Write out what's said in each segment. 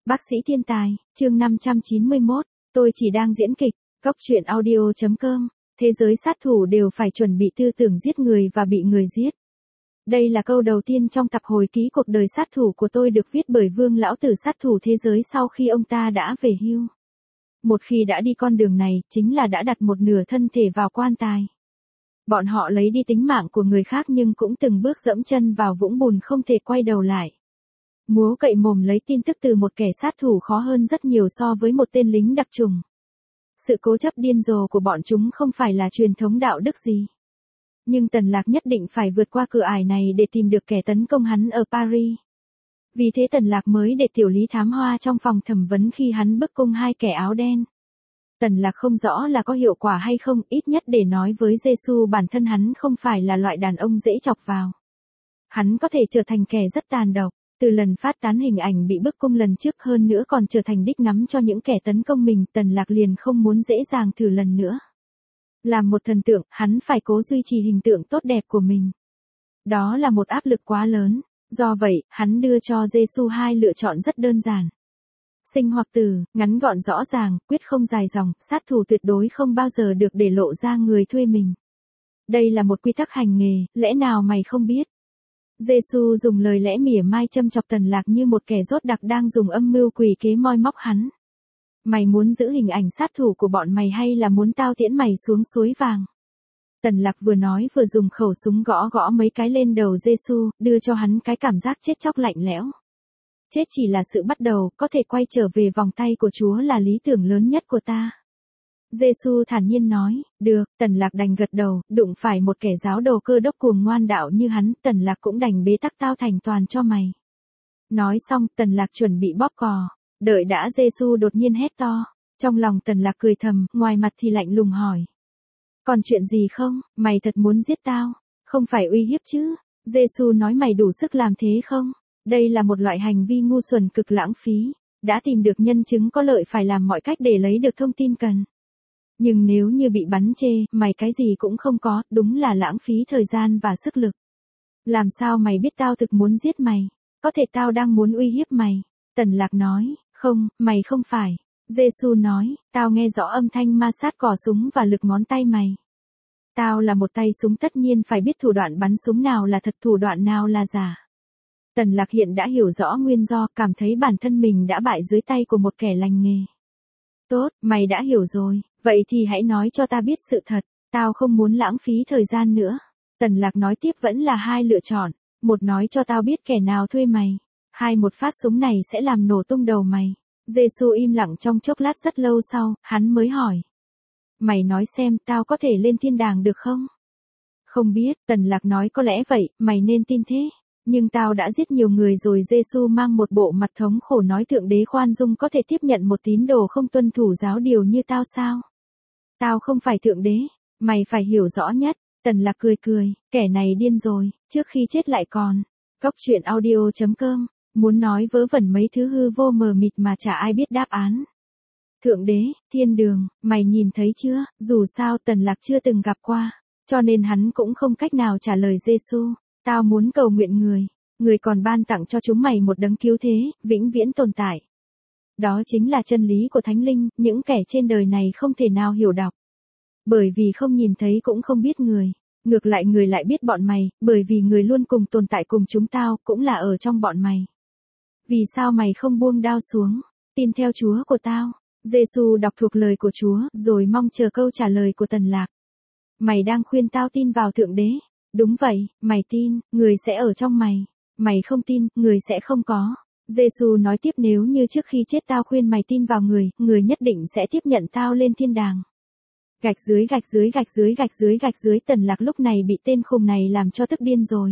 Bác sĩ thiên tài, chương 591, tôi chỉ đang diễn kịch, Cóc truyện audio.com, thế giới sát thủ đều phải chuẩn bị tư tưởng giết người và bị người giết. Đây là câu đầu tiên trong tập hồi ký cuộc đời sát thủ của tôi được viết bởi Vương lão tử sát thủ thế giới sau khi ông ta đã về hưu. Một khi đã đi con đường này, chính là đã đặt một nửa thân thể vào quan tài. Bọn họ lấy đi tính mạng của người khác nhưng cũng từng bước dẫm chân vào vũng bùn không thể quay đầu lại. Múa cậy mồm lấy tin tức từ một kẻ sát thủ khó hơn rất nhiều so với một tên lính đặc chủng. Sự cố chấp điên rồ của bọn chúng không phải là truyền thống đạo đức gì. Nhưng Tần Lạc nhất định phải vượt qua cửa ải này để tìm được kẻ tấn công hắn ở Paris. Vì thế Tần Lạc mới để Tiểu Lý thám hoa trong phòng thẩm vấn khi hắn bức cung hai kẻ áo đen. Tần Lạc không rõ là có hiệu quả hay không, ít nhất để nói với Giê-xu bản thân hắn không phải là loại đàn ông dễ chọc vào. Hắn có thể trở thành kẻ rất tàn độc. Từ lần phát tán hình ảnh bị bức cung lần trước hơn nữa còn trở thành đích ngắm cho những kẻ tấn công mình, Tần Lạc liền không muốn dễ dàng thử lần nữa. Làm một thần tượng, hắn phải cố duy trì hình tượng tốt đẹp của mình. Đó là một áp lực quá lớn, do vậy, hắn đưa cho Giê-xu hai lựa chọn rất đơn giản. Sinh hoặc tử, ngắn gọn rõ ràng, quyết không dài dòng, sát thủ tuyệt đối không bao giờ được để lộ ra người thuê mình. Đây là một quy tắc hành nghề, lẽ nào mày không biết? Giê-xu dùng lời lẽ mỉa mai châm chọc Tần Lạc như một kẻ rốt đặc đang dùng âm mưu quỷ kế moi móc hắn. Mày muốn giữ hình ảnh sát thủ của bọn mày hay là muốn tao tiễn mày xuống suối vàng? Tần Lạc vừa nói vừa dùng khẩu súng gõ gõ mấy cái lên đầu Giê-xu, đưa cho hắn cái cảm giác chết chóc lạnh lẽo. Chết chỉ là sự bắt đầu, có thể quay trở về vòng tay của Chúa là lý tưởng lớn nhất của ta. Giê-xu thản nhiên nói, được, Tần Lạc đành gật đầu, đụng phải một kẻ giáo đồ cơ đốc cuồng ngoan đạo như hắn, Tần Lạc cũng đành bế tắc tao thành toàn cho mày. Nói xong, Tần Lạc chuẩn bị bóp cò, đợi đã Giê-xu đột nhiên hét to. Trong lòng Tần Lạc cười thầm, ngoài mặt thì lạnh lùng hỏi. Còn chuyện gì không, mày thật muốn giết tao, không phải uy hiếp chứ? Giê-xu nói mày đủ sức làm thế không? Đây là một loại hành vi ngu xuẩn cực lãng phí, đã tìm được nhân chứng có lợi phải làm mọi cách để lấy được thông tin cần. Nhưng nếu như bị bắn chê, mày cái gì cũng không có, đúng là lãng phí thời gian và sức lực. Làm sao mày biết tao thực muốn giết mày? Có thể tao đang muốn uy hiếp mày. Tần Lạc nói, không, mày không phải. Giê-xu nói, tao nghe rõ âm thanh ma sát cò súng và lực ngón tay mày. Tao là một tay súng tất nhiên phải biết thủ đoạn bắn súng nào là thật thủ đoạn nào là giả. Tần Lạc hiện đã hiểu rõ nguyên do, cảm thấy bản thân mình đã bại dưới tay của một kẻ lành nghề. Tốt, mày đã hiểu rồi, vậy thì hãy nói cho ta biết sự thật, tao không muốn lãng phí thời gian nữa. Tần Lạc nói tiếp vẫn là hai lựa chọn, một nói cho tao biết kẻ nào thuê mày, hai một phát súng này sẽ làm nổ tung đầu mày. Giê-xu im lặng trong chốc lát rất lâu sau, hắn mới hỏi. Mày nói xem tao có thể lên thiên đàng được không? Không biết, Tần Lạc nói có lẽ vậy, mày nên tin thế. Nhưng tao đã giết nhiều người rồi. Giê-xu mang một bộ mặt thống khổ nói Thượng Đế khoan dung có thể tiếp nhận một tín đồ không tuân thủ giáo điều như tao sao? Tao không phải Thượng Đế, mày phải hiểu rõ nhất. Tần Lạc cười cười, kẻ này điên rồi, trước khi chết lại còn. Cóc truyện audio.com, muốn nói vớ vẩn mấy thứ hư vô mờ mịt mà chả ai biết đáp án. Thượng Đế, thiên đường, mày nhìn thấy chưa? Dù sao Tần Lạc chưa từng gặp qua, cho nên hắn cũng không cách nào trả lời Giê-xu. Tao muốn cầu nguyện người còn ban tặng cho chúng mày một đấng cứu thế, vĩnh viễn tồn tại. Đó chính là chân lý của Thánh Linh, những kẻ trên đời này không thể nào hiểu đọc. Bởi vì không nhìn thấy cũng không biết người. Ngược lại người lại biết bọn mày, bởi vì người luôn cùng tồn tại cùng chúng tao, cũng là ở trong bọn mày. Vì sao mày không buông đao xuống, tin theo Chúa của tao? Giê-xu đọc thuộc lời của Chúa, rồi mong chờ câu trả lời của Tần Lạc. Mày đang khuyên tao tin vào Thượng Đế. Đúng vậy, mày tin, người sẽ ở trong mày. Mày không tin, người sẽ không có. Giê-xu nói tiếp nếu như trước khi chết tao khuyên mày tin vào người nhất định sẽ tiếp nhận tao lên thiên đàng. Gạch dưới gạch dưới gạch dưới gạch dưới gạch dưới. Tần Lạc lúc này bị tên khùng này làm cho tức điên rồi.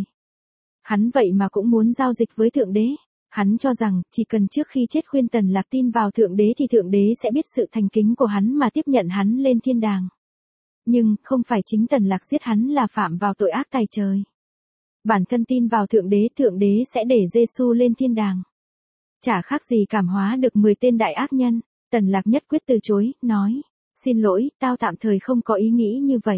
Hắn vậy mà cũng muốn giao dịch với Thượng Đế. Hắn cho rằng, chỉ cần trước khi chết khuyên Tần Lạc tin vào Thượng Đế thì Thượng Đế sẽ biết sự thành kính của hắn mà tiếp nhận hắn lên thiên đàng. Nhưng, không phải chính Tần Lạc giết hắn là phạm vào tội ác tày trời. Bản thân tin vào Thượng Đế sẽ để Giê-xu lên thiên đàng. Chả khác gì cảm hóa được 10 tên đại ác nhân. Tần Lạc nhất quyết từ chối, nói. Xin lỗi, tao tạm thời không có ý nghĩ như vậy.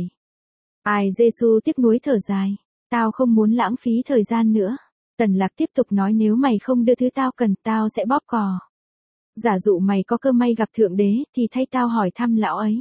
Ai? Giê-xu tiếc nuối thở dài. Tao không muốn lãng phí thời gian nữa. Tần Lạc tiếp tục nói nếu mày không đưa thứ tao cần, tao sẽ bóp cò. Giả dụ mày có cơ may gặp Thượng Đế, thì thay tao hỏi thăm lão ấy.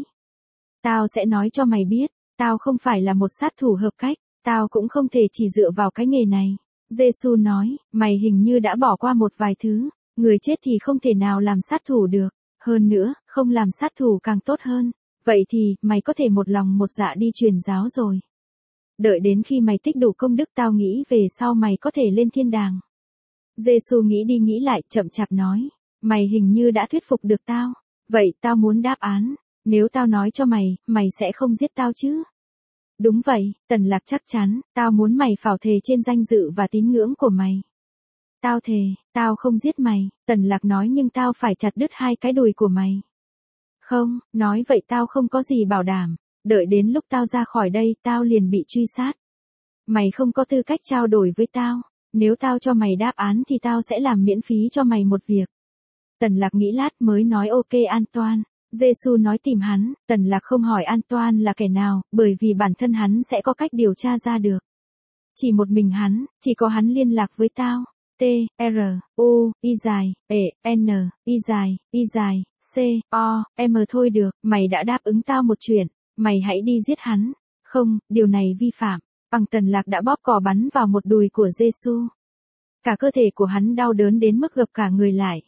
Tao sẽ nói cho mày biết, tao không phải là một sát thủ hợp cách, tao cũng không thể chỉ dựa vào cái nghề này. Giê-xu nói, mày hình như đã bỏ qua một vài thứ, người chết thì không thể nào làm sát thủ được, hơn nữa, không làm sát thủ càng tốt hơn. Vậy thì, mày có thể một lòng một dạ đi truyền giáo rồi. Đợi đến khi mày tích đủ công đức tao nghĩ về sau mày có thể lên thiên đàng. Giê-xu nghĩ đi nghĩ lại, chậm chạp nói, mày hình như đã thuyết phục được tao. Vậy tao muốn đáp án, nếu tao nói cho mày, mày sẽ không giết tao chứ? Đúng vậy, Tần Lạc chắc chắn, tao muốn mày phảo thề trên danh dự và tín ngưỡng của mày. Tao thề, tao không giết mày, Tần Lạc nói, nhưng tao phải chặt đứt hai cái đùi của mày. Không, nói vậy tao không có gì bảo đảm, đợi đến lúc tao ra khỏi đây tao liền bị truy sát. Mày không có tư cách trao đổi với tao, nếu tao cho mày đáp án thì tao sẽ làm miễn phí cho mày một việc. Tần Lạc nghĩ lát mới nói ok Antoine. Giê-xu nói tìm hắn, Tần Lạc không hỏi Antoine là kẻ nào, bởi vì bản thân hắn sẽ có cách điều tra ra được. Chỉ một mình hắn, chỉ có hắn liên lạc với tao. T, R, U, I dài, E, N, I dài, C, O, M thôi được, mày đã đáp ứng tao một chuyện, mày hãy đi giết hắn. Không, điều này vi phạm. Bằng Tần Lạc đã bóp cò bắn vào một đùi của Giê-xu. Cả cơ thể của hắn đau đớn đến mức gập cả người lại.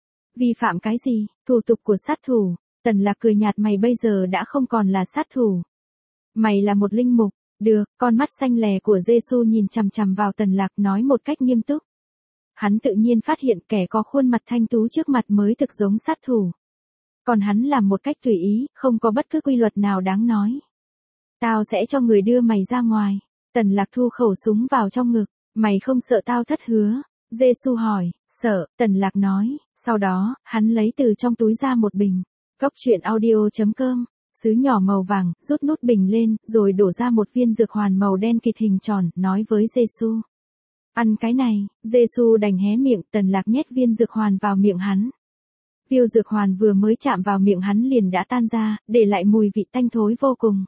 Vi phạm cái gì? Thủ tục của sát thủ. Tần Lạc cười nhạt, mày bây giờ đã không còn là sát thủ. Mày là một linh mục. Được, con mắt xanh lè của Giê-xu nhìn chằm chằm vào Tần Lạc nói một cách nghiêm túc. Hắn tự nhiên phát hiện kẻ có khuôn mặt thanh tú trước mặt mới thực giống sát thủ. Còn hắn làm một cách tùy ý, không có bất cứ quy luật nào đáng nói. Tao sẽ cho người đưa mày ra ngoài. Tần Lạc thu khẩu súng vào trong ngực. Mày không sợ tao thất hứa? Giê-xu hỏi. Sợ, Tần Lạc nói. Sau đó, hắn lấy từ trong túi ra một bình. Góc truyện audio.com. Sứ nhỏ màu vàng, rút nút bình lên, rồi đổ ra một viên dược hoàn màu đen kịt hình tròn, nói với Giê-xu. Ăn cái này. Giê-xu đành hé miệng, Tần Lạc nhét viên dược hoàn vào miệng hắn. Viên dược hoàn vừa mới chạm vào miệng hắn liền đã tan ra, để lại mùi vị tanh thối vô cùng.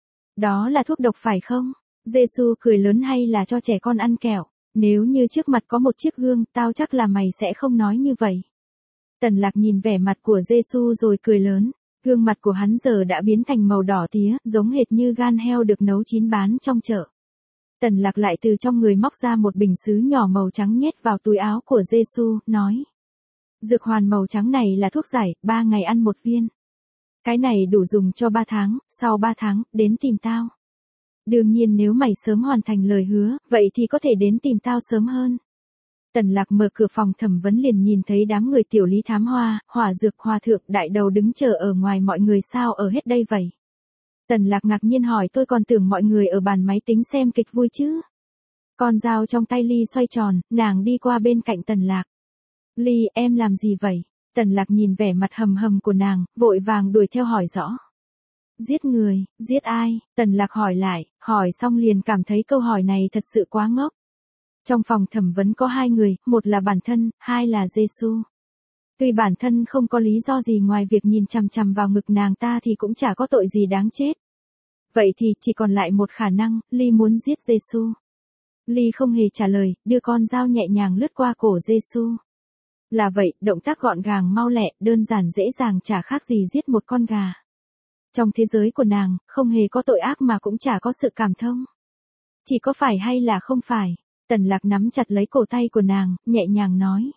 Đó là thuốc độc phải không? Giê-xu cười lớn, hay là cho trẻ con ăn kẹo? Nếu như trước mặt có một chiếc gương, tao chắc là mày sẽ không nói như vậy. Tần Lạc nhìn vẻ mặt của Giê-xu rồi cười lớn. Gương mặt của hắn giờ đã biến thành màu đỏ tía, giống hệt như gan heo được nấu chín bán trong chợ. Tần Lạc lại từ trong người móc ra một bình sứ nhỏ màu trắng nhét vào túi áo của Giê-xu, nói. Dược hoàn màu trắng này là thuốc giải, 3 ngày ăn một viên. Cái này đủ dùng cho 3 tháng, sau 3 tháng, đến tìm tao. Đương nhiên nếu mày sớm hoàn thành lời hứa, vậy thì có thể đến tìm tao sớm hơn. Tần Lạc mở cửa phòng thẩm vấn liền nhìn thấy đám người tiểu lý thám hoa, hỏa dược hòa thượng đại đầu đứng chờ ở ngoài. Mọi người sao ở hết đây vậy? Tần Lạc ngạc nhiên hỏi, tôi còn tưởng mọi người ở bàn máy tính xem kịch vui chứ. Con dao trong tay Ly xoay tròn, nàng đi qua bên cạnh Tần Lạc. Ly, em làm gì vậy? Tần Lạc nhìn vẻ mặt hầm hầm của nàng, vội vàng đuổi theo hỏi rõ. Giết người, giết ai? Tần Lạc hỏi lại, hỏi xong liền cảm thấy câu hỏi này thật sự quá ngốc. Trong phòng thẩm vấn có 2 người, một là bản thân, 2 là Giê-xu. Tuy bản thân không có lý do gì ngoài việc nhìn chằm chằm vào ngực nàng ta thì cũng chả có tội gì đáng chết. Vậy thì chỉ còn lại một khả năng, Ly muốn giết Giê-xu. Ly không hề trả lời, đưa con dao nhẹ nhàng lướt qua cổ Giê-xu. Là vậy, động tác gọn gàng mau lẹ, đơn giản dễ dàng, chả khác gì giết một con gà. Trong thế giới của nàng, không hề có tội ác mà cũng chả có sự cảm thông. Chỉ có phải hay là không phải. Tần Lạc nắm chặt lấy cổ tay của nàng, nhẹ nhàng nói.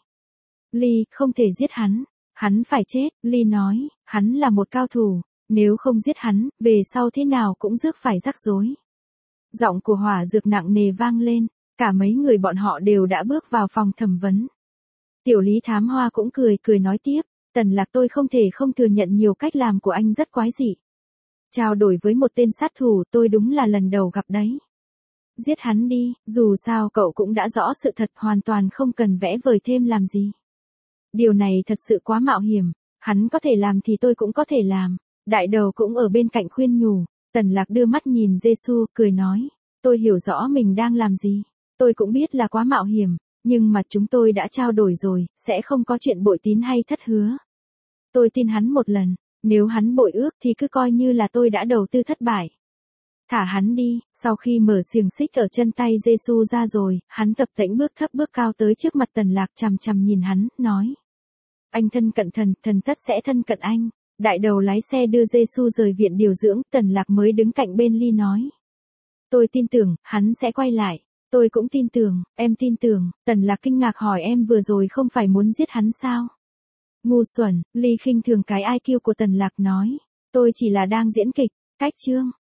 Ly, không thể giết hắn. Hắn phải chết. Ly nói, hắn là một cao thủ. Nếu không giết hắn, về sau thế nào cũng rước phải rắc rối. Giọng của hỏa dược nặng nề vang lên. Cả mấy người bọn họ đều đã bước vào phòng thẩm vấn. Tiểu lý thám hoa cũng cười nói tiếp. Tần Lạc, tôi không thể không thừa nhận nhiều cách làm của anh rất quái dị. Trao đổi với một tên sát thủ, tôi đúng là lần đầu gặp đấy. Giết hắn đi, dù sao cậu cũng đã rõ sự thật, hoàn toàn không cần vẽ vời thêm làm gì. Điều này thật sự quá mạo hiểm, hắn có thể làm thì tôi cũng có thể làm. Đại đầu cũng ở bên cạnh khuyên nhủ. Tần Lạc đưa mắt nhìn Giê-xu, cười nói. Tôi hiểu rõ mình đang làm gì. Tôi cũng biết là quá mạo hiểm, nhưng mà chúng tôi đã trao đổi rồi, sẽ không có chuyện bội tín hay thất hứa. Tôi tin hắn một lần, nếu hắn bội ước thì cứ coi như là tôi đã đầu tư thất bại. Thả hắn đi. Sau khi mở xiềng xích ở chân tay Giê-xu ra rồi, hắn tập tễnh bước thấp bước cao tới trước mặt Tần Lạc, chằm chằm nhìn hắn, nói. Anh thân cận thần, thần tất sẽ thân cận anh. Đại đầu lái xe đưa Giê-xu rời viện điều dưỡng, Tần Lạc mới đứng cạnh bên Ly nói. Tôi tin tưởng, hắn sẽ quay lại. Tôi cũng tin tưởng, em tin tưởng. Tần Lạc kinh ngạc hỏi em vừa rồi không phải muốn giết hắn sao? Ngu xuẩn, Ly khinh thường cái IQ của Tần Lạc nói. Tôi chỉ là đang diễn kịch, cách chương.